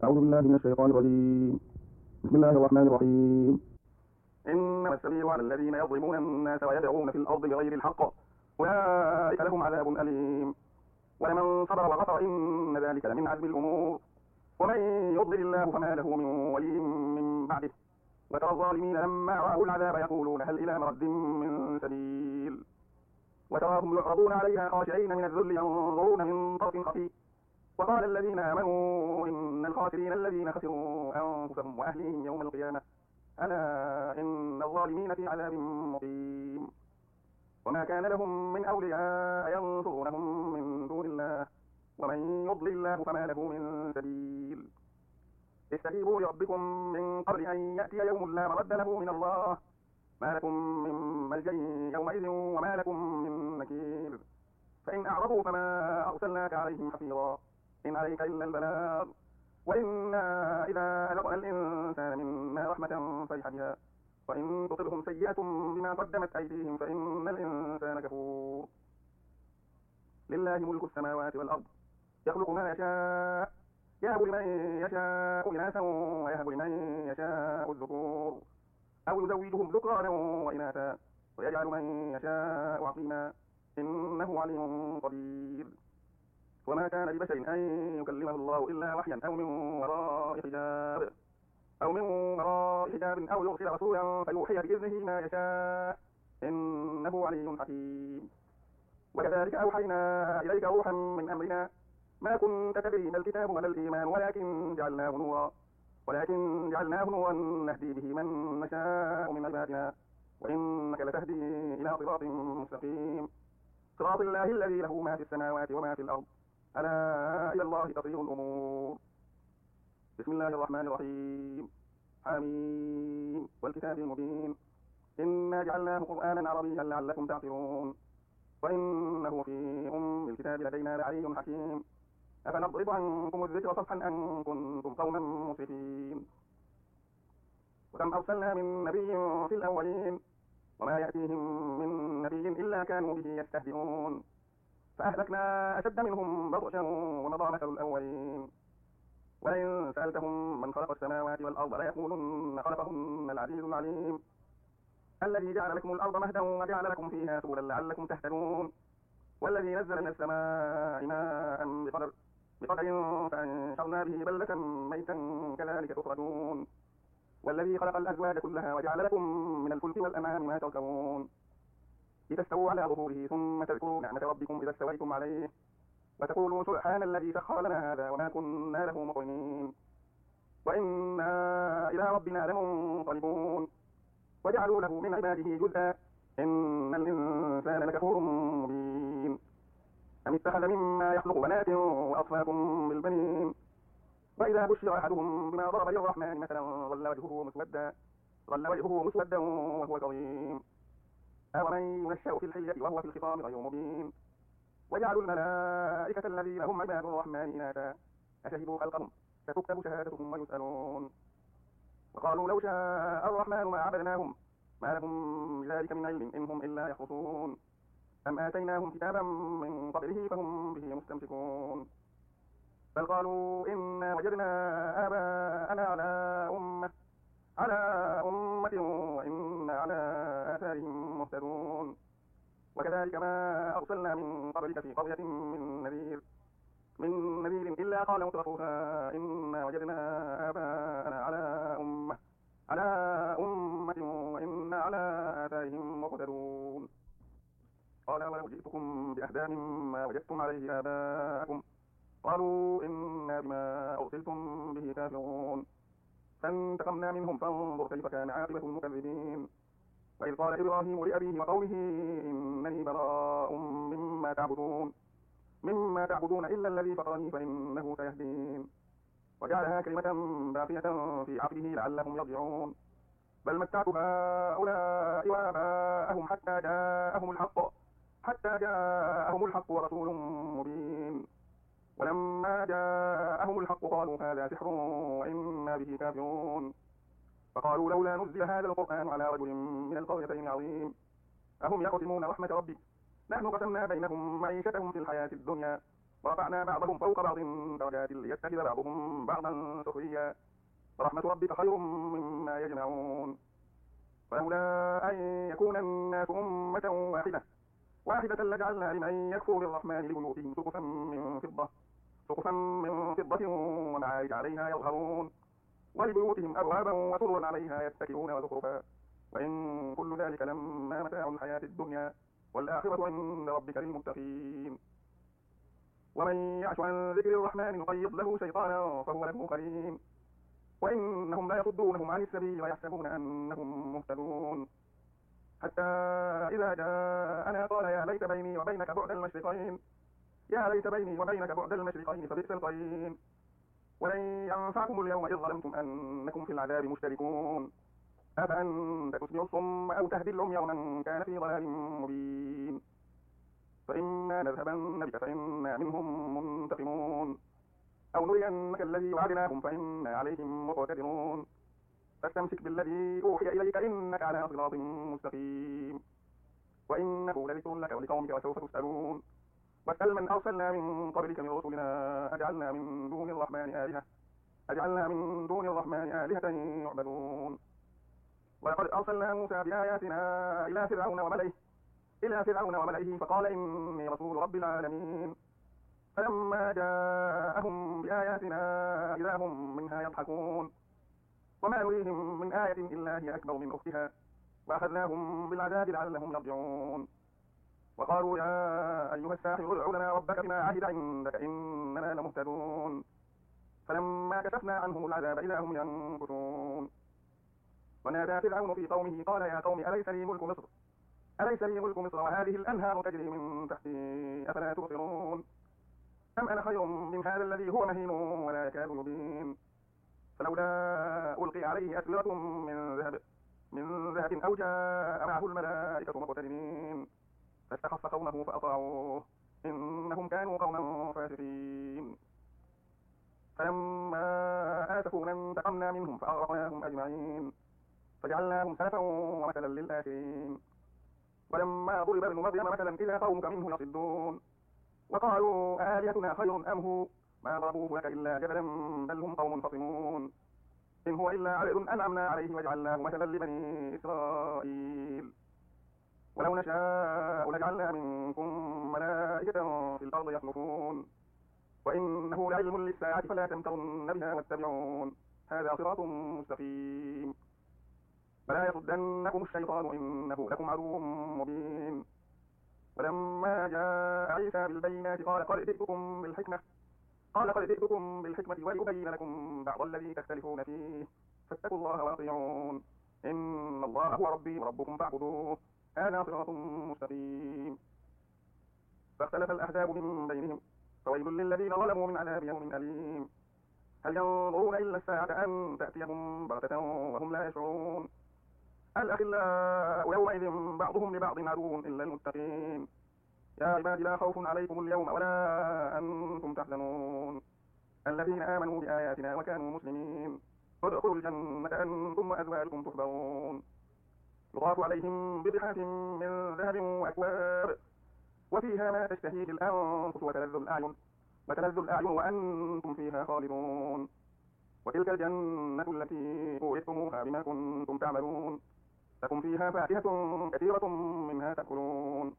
أعوذ بالله من الشيطان الرجيم. بسم الله الرحمن الرحيم. إنما السبيل على الذين يظلمون الناس ويدعون في الأرض بغير الحق أولئك لهم عذاب أليم ولمن صبر وغفر إن ذلك لمن عزم الأمور ومن يضلل الله فما له من ولي من بعده وترى الظالمين لما رأوا العذاب يقولون هل إلى مرد من سبيل وتراهم يعرضون عليها خاشعين من الذل ينظرون من طرف خفي وقال الذين آمنوا إن الخاسرين الذين خسروا أنفسهم وأهليهم يوم القيامة ألا إن الظالمين في عذاب مقيم وما كان لهم من أولياء ينصرونهم من دون الله ومن يضلل الله فما له من سبيل استجيبوا لربكم من قبل أن يأتي يوم لا مرد له من الله ما لكم من ملجأ يومئذ وما لكم من نكير فإن أعرضوا فما أرسلناك عليهم حفيظا إن عليك إلا البلاغ وإنا إذا أذقنا الإنسان منا رحمة فرح بها وإن تصبهم سيئة بما قدمت أيديهم فإن الإنسان كفور لله ملك السماوات والأرض يخلق ما يشاء يهب لمن يشاء إناثا ويهب لمن يشاء الذكور أو يزوجهم ذكرانا وإناثا ويجعل من يشاء عقيما إنه عليم قدير وما كان لبشر أن يكلمه الله إلا وحيا أو من وراء حجاب أو يرسل رسولا فيوحي بإذنه ما يشاء إنه علي حكيم وكذلك أوحينا إليك روحا من أمرنا ما كنت تدري ما الكتاب ولا الإيمان ولكن جعلناه نورا نهدي به من نشاء من عبادنا وإنك لتهدي إلى صراط مستقيم صراط الله الذي له ما في السماوات وما في الأرض ألا إلى الله تصير الأمور بسم الله الرحمن الرحيم حميم والكتاب المبين إنا جعلناه قرآنا عربيا لعلكم تعقلون وإنه في الكتاب لدينا لعلي حكيم أفنضرب عنكم الذكر صفحا أن كنتم قوما مسرفين وكم أرسلنا من نبي في الأولين وما يأتيهم من نبي إلا كانوا به يستهزئون فأهلكنا أشد منهم بطشا ومضى مثل الأولين ولئن سألتهم من خلق السماوات والأرض ليقولن خلقهن العزيز العليم الذي جعل لكم الأرض مهدا وجعل لكم فيها سبلا لعلكم تهتدون والذي نزل من السماء ماء بقدر فأنشرنا به بلدة ميتا كذلك تخرجون والذي خلق الأزواج كلها وجعل لكم من الفلك والأنعام ما تركبون لتستووا على ظهوره ثم تذكروا نعمة ربكم إذا استويتم عليه وتقولوا سبحان الذي سخر لنا هذا وما كنا له مقرنين وإنا إلى ربنا لمنقلبون وجعلوا له من عباده جزءا إن الإنسان لكفور مبين أم اتخذ مما يخلق بنات وأصفاكم بالبنين وإذا بشر أحدهم بما ضرب للرحمن مثلا ظل وجهه مسودا وهو كظيم أومن ينشأ في الحلية وهو في الخصام غير مبين وجعلوا الملائكة الذين هم عباد الرحمن إناثا أشهدوا خلقهم ستكتب شهادتهم ويسألون وقالوا لو شاء الرحمن ما عبدناهم ما لهم بذلك من علم إن هم إلا يخرصون أم آتيناهم كتابا من قبله فهم به مستمسكون بل قالوا إنا وجدنا آباءنا على أمة وإنا على آثارهم مهتدون وكذلك ما أرسلنا من قبلك في قرية من نذير إلا قال مترفوها إنا وجدنا آباءنا على أمة وإنا على آثارهم مقتدون قال ولو جئتكم بأهدى مما وجدتم عليه آباءكم قالوا إنا بما أرسلتم به كافرون فانتقمنا منهم فانظر كيف كان عاقبة المكذبين وإذ قال إبراهيم لأبيه وقومه إنني براء مما تعبدون إلا الذي فطرني فإنه سيهدين وجعلها كلمة باقية في عقبه لعلهم يرجعون بل متعت هؤلاء وآباءهم حتى جاءهم الحق ورسول مبين ولما جاءهم الحق قالوا هذا سحر وإنا به كافرون فقالوا لولا نزل هذا القرآن على رجل من القريتين عظيم أهم يقسمون رحمة ربك نحن قسمنا بينهم معيشتهم في الحياة الدنيا ورفعنا بعضهم فوق بعض درجات ليتخذ بعضهم بعضا سخريا ورحمة ربك خير مما يجمعون ولولا أن يكون الناس أمة واحدة لجعلنا لمن يكفر بالرحمن لبيوتهم سقفا من فضة ومعارج عليها يظهرون ولبيوتهم أبوابا وسررا عليها يتكئون وزخرفا وإن كل ذلك لما متاع الحياة الدنيا والآخرة عند ربك للمتقين ومن يعش عن ذكر الرحمن نقيض له شيطانا فهو له قرين وإنهم لا يصدونهم عن السبيل ويحسبون أنهم مهتدون حتى إذا جاءنا قال يا ليت بيني وبينك بعد المشرقين فبئس القرين ولن ينفعكم اليوم إذ ظلمتم أنكم في العذاب مشتركون أفأنت تسمع الصم أو تهدي العمي ومن كان في ضلال مبين فإما نذهبن بك فإنا منهم منتقمون أو نرينك الذي وعدناهم فإنا عليهم مقتدرون فاستمسك بالذي أوحي إليك إنك على صراط مستقيم وإنه لذكر لك ولقومك وسوف تسألون واسأل من أرسلنا من قبلك من رسلنا أجعلنا من دون الرحمن آلهة يعبدون ولقد أرسلنا موسى بآياتنا إلى فرعون وملئه فقال إني رسول رب العالمين فلما جاءهم بآياتنا إذا هم منها يضحكون وما نريهم من آية إلا هي أكبر من أختها وأخذناهم بالعذاب لعلهم يرجعون وقالوا يا أيها الساحر ادع لنا ربك بما عهد عندك إننا لمهتدون فلما كشفنا عنهم العذاب إذا هم ينكثون ونادى فرعون في قومه قال يا قوم أليس لي ملك مصر وهذه الأنهار تجري من تحتي أفلا تبصرون أم أنا خير من هذا الذي هو مهين ولا يكاد يبين فلولا ألقي عليه أسورة من ذهب أو جاء معه الملائكة مقترنين فاستخف قومه فأطاعوه إنهم كانوا قوما فاسقين فلما آسفونا انتقمنا منهم فأغرقناهم أجمعين فجعلناهم سلفا ومثلا للآخرين ولما ضرب ابن مريم مثلا إذا قومك منه يصدون وقالوا آلهتنا خير أم هو ما ضربوه لك إلا جدلا بل هم قوم خصمون إن هو إلا عبد أنعمنا عليه وجعلناه مثلا لبني إسرائيل ولو نشاء لجعلنا منكم ملائكة في الأرض يخلفون وإنه لعلم للساعة فلا تمترن بها واتبعون هذا صراط مستقيم فلا يصدنكم الشيطان إنه لكم عدو مبين ولما جاء عيسى بالبينات قال قد جئتكم بالحكمة ولأبين لكم بعض الذي تختلفون فيه فاتقوا الله وأطيعون إن الله هو ربي وربكم فاعبدوه هذا صراط مستقيم فاختلف الأحزاب من بينهم فويل للذين ظلموا من عذاب يوم أليم هل ينظرون إلا الساعة أن تأتيهم بغتة وهم لا يشعرون الأخلاء يومئذ بعضهم لبعض عدو إلا المتقين يا عباد لا خوف عليكم اليوم ولا أنتم تحزنون الذين آمنوا بآياتنا وكانوا مسلمين ادخلوا الجنة أنتم وأزواجكم تحبرون يطاف عليهم بصحاف من ذهب وأكواب وفيها ما تشتهيه الأنفس وتلذ الأعين وأنتم فيها خالدون وتلك الجنة التي أورثتموها بما كنتم تعملون لكم فيها فاكهة كثيرة منها تأكلون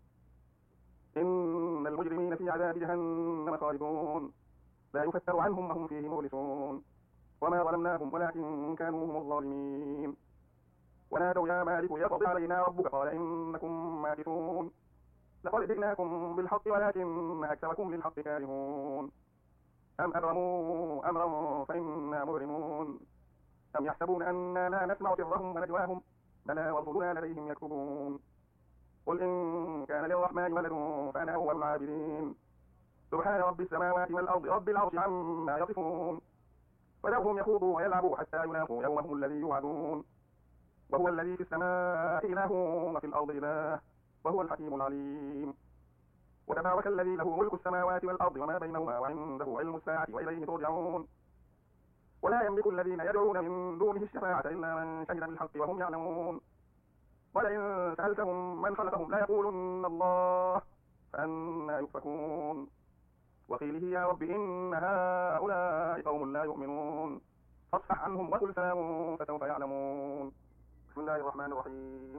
إن المجرمين في عذاب جهنم خالدون لا يفتر عنهم وهم فيه مبلسون وما ظلمناهم ولكن كانوا هم الظالمين ونادوا يا مالك ليقض علينا ربك قال إنكم ماكثون لقد جئناكم بالحق ولكن أكثركم للحق كارهون أم أبرموا أمرا فإنا مبرمون أم يحسبون أنا لا نسمع سرهم ونجواهم بلى ورسلنا لديهم يكتبون قل إن كان للرحمن ولد فأنا أول العابدين سبحان رب السماوات والأرض رب العرش عما يصفون وذرهم يخوضوا ويلعبوا حتى يلاقوا يومهم الذي يوعدون وهو الذي في السماء إله وفي الأرض إله وهو الحكيم العليم وتبارك الذي له ملك السماوات والأرض وما بينهما وعنده علم الساعة وإليه ترجعون ولا يملك الذين يدعون من دونه الشفاعة إلا من شهد بالحق وهم يعلمون ولئن سألتهم من خلقهم ليقولن الله فأنى يؤفكون وقيله يا رب إن هؤلاء قوم لا يؤمنون فاصفح عنهم وقل سلام فسوف يعلمون. بسم الله الرحمن الرحيم.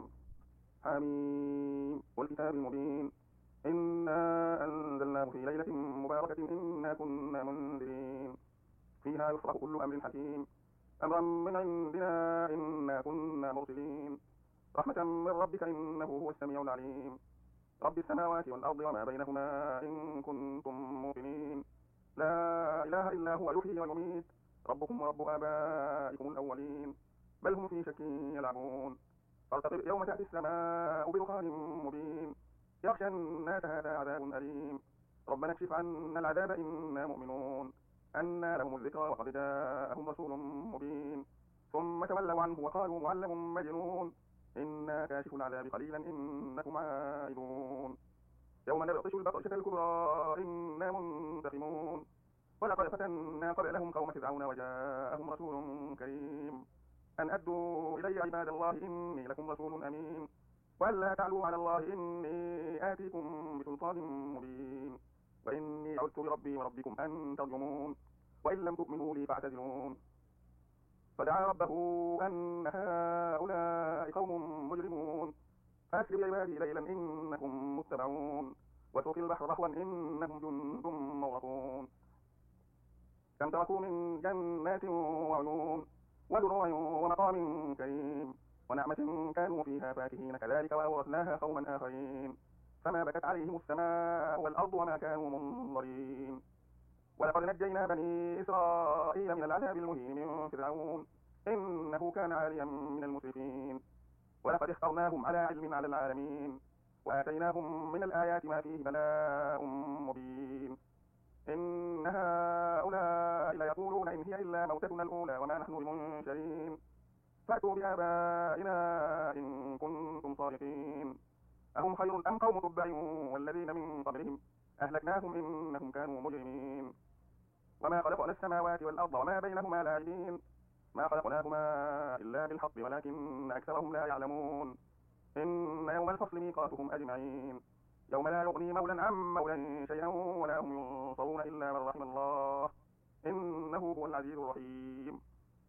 حميم والكتاب المبين إنا أنزلناه في ليلة مباركة إنا كنا منذرين فيها يفرق كل أمر حكيم أمرا من عندنا إنا كنا مرسلين رحمة من ربك إنه هو السميع العليم رب السماوات والأرض وما بينهما إن كنتم موقنين لا إله إلا هو يحيي ويميت ربكم ورب آبائكم الأولين بل هم في شك يلعبون فارتقب يوم تأتي السماء بدخان مبين يغشى الناس هذا عذاب أليم ربنا اكشف عنا العذاب إنا مؤمنون أنى لهم الذكرى وقد جاءهم رسول مبين ثم تولوا عنه وقالوا معلم مجنون إنا كاشف العذاب قليلا إنكم عائدون يوم نبطش البطشة الكبرى إنا منتقمون ولقد فتنا قبلهم قوم فرعون وجاءهم رسول كريم أن أدوا إلي عباد الله إني لكم رسول أمين وألا تعلوا على الله إني آتيكم بسلطان مبين وإني عدت بربي وربكم أن ترجمون وإن لم تؤمنوا لي فاعتزلون فدعا ربه أن هؤلاء قوم مجرمون فأسر بعبادي ليلا إنكم متبعون واترك البحر رهوا إنهم جند مغرقون كم تركوا من جنات وعيون ودروع ومقام كريم ونعمة كانوا فيها فاكهين كذلك وأورثناها قوما آخرين فما بكت عليهم السماء والأرض وما كانوا منظرين ولقد نجينا بني إسرائيل من العذاب المهين من فرعون إنه كان عاليا من المسرفين ولقد اخترناهم على علم على العالمين وآتيناهم من الآيات ما فيه بلاء مبين إن هؤلاء ليقولون إن هي إلا موتتنا الأولى وما نحن بمنشرين فأتوا بآبائنا إن كنتم صادقين أهم خير أم قوم تبع والذين من قبلهم أهلكناهم إنهم كانوا مجرمين وما خلقنا السماوات والأرض وما بينهما لاعبين ما خلقناهما إلا بالحق ولكن أكثرهم لا يعلمون إن يوم الفصل ميقاتهم أجمعين يوم لا يغني مولى عن مولى شيئا ولا هم ينصرون إلا من رحم الله إنه هو العزيز الرحيم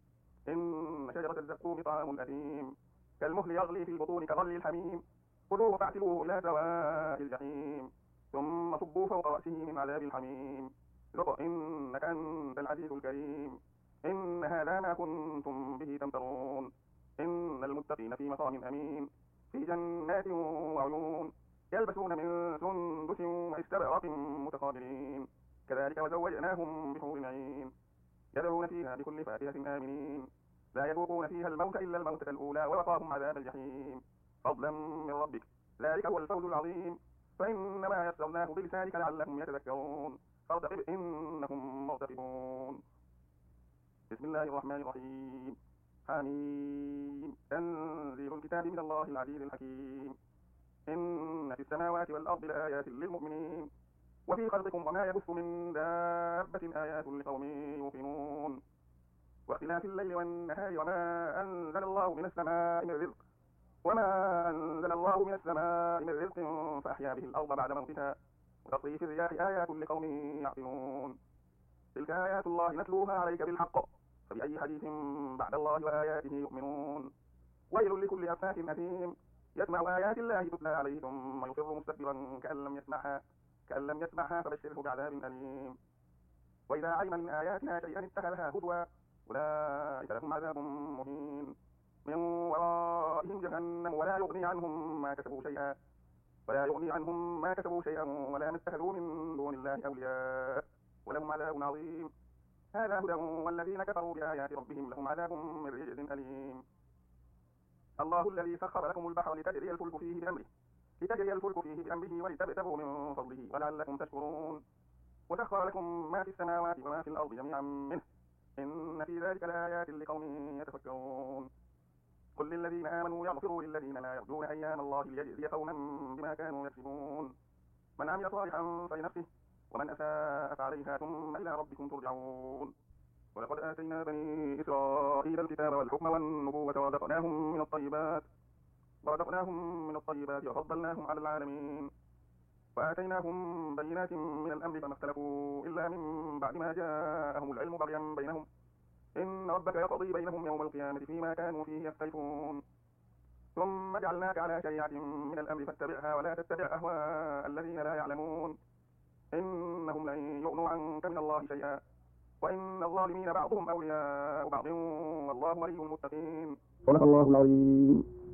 إن شجرة الزقوم طعام الأثيم كالمهل يغلي في البطون كغلي الحميم خذوه فاعتلوه إلى سواء الجحيم ثم صبوا فوق رأسه من عذاب الحميم ذق إنك أنت العزيز الكريم إن هذا ما كنتم به تمترون إن المتقين في مقام أمين في جنات وعيون يلبسون من سندس واستبرق متقابلين كذلك وزوجناهم بحور عين يدعون فيها بكل فاكهة آمنين لا يذوقون فيها الموت إلا الموتة الأولى ووقاهم عذاب الجحيم فضلا من ربك ذلك هو الفوز العظيم فإنما يسرناه بلسانك لعلهم يتذكرون فارتقب إنهم مرتقبون. بسم الله الرحمن الرحيم. حميم تنزيل الكتاب من الله العزيز الحكيم إن في السماوات والأرض لآيات للمؤمنين وفي خلقكم وما يبث من دابة آيات لقوم يوقنون واختلاف الليل والنهار وما أنزل الله من السماء من رزق فأحيا به الأرض بعد موتها وتصريف الرياح آيات لقوم يعقلون تلك آيات الله نتلوها عليك بالحق فبأي حديث بعد الله وآياته يؤمنون ويل لكل أفاك أثيم يسمع آيات الله تتلى عليه ثم يصر مستكبرا كأن لم يسمعها فبشره بعذاب أليم وإذا علم من آياتنا شيئا اتخذها هزوا أولئك لهم عذاب مهين من ورائهم جهنم ولا يغني عنهم ما كسبوا شيئا ولا ما اتخذوا من دون الله أولياء ولهم عذاب عظيم هذا هدى والذين كفروا بآيات ربهم لهم عذاب من رجز أليم الله الذي سخر لكم البحر لتجري الفلك فيه بأمره ولتبتغوا من فضله ولعلكم تشكرون وسخر لكم ما في السماوات وما في الأرض جميعا منه إن في ذلك لآيات لقوم يتفكرون قل للذين آمنوا يغفروا للذين لا يرجون أيام الله ليجزي قوما بما كانوا يكسبون من عمل صالحا فلنفسه ومن أساء فعليها ثم إلى ربكم ترجعون ولقد آتينا بني إسرائيل الكتاب والحكم والنبوة ورزقناهم من الطيبات وفضلناهم على العالمين وآتيناهم بينات من الأمر فما اختلفوا إلا من بعد ما جاءهم العلم بغيا بينهم إن ربك يقضي بينهم يوم القيامة فيما كانوا فيه يختلفون ثم جعلناك على شريعة من الأمر فاتبعها ولا تتبع أهواء الذين لا يعلمون إنهم لن يغنوا عنك من الله شيئا وإن الظالمين بعضهم أولياء بعض والله ولي المتقين. صدق الله العظيم.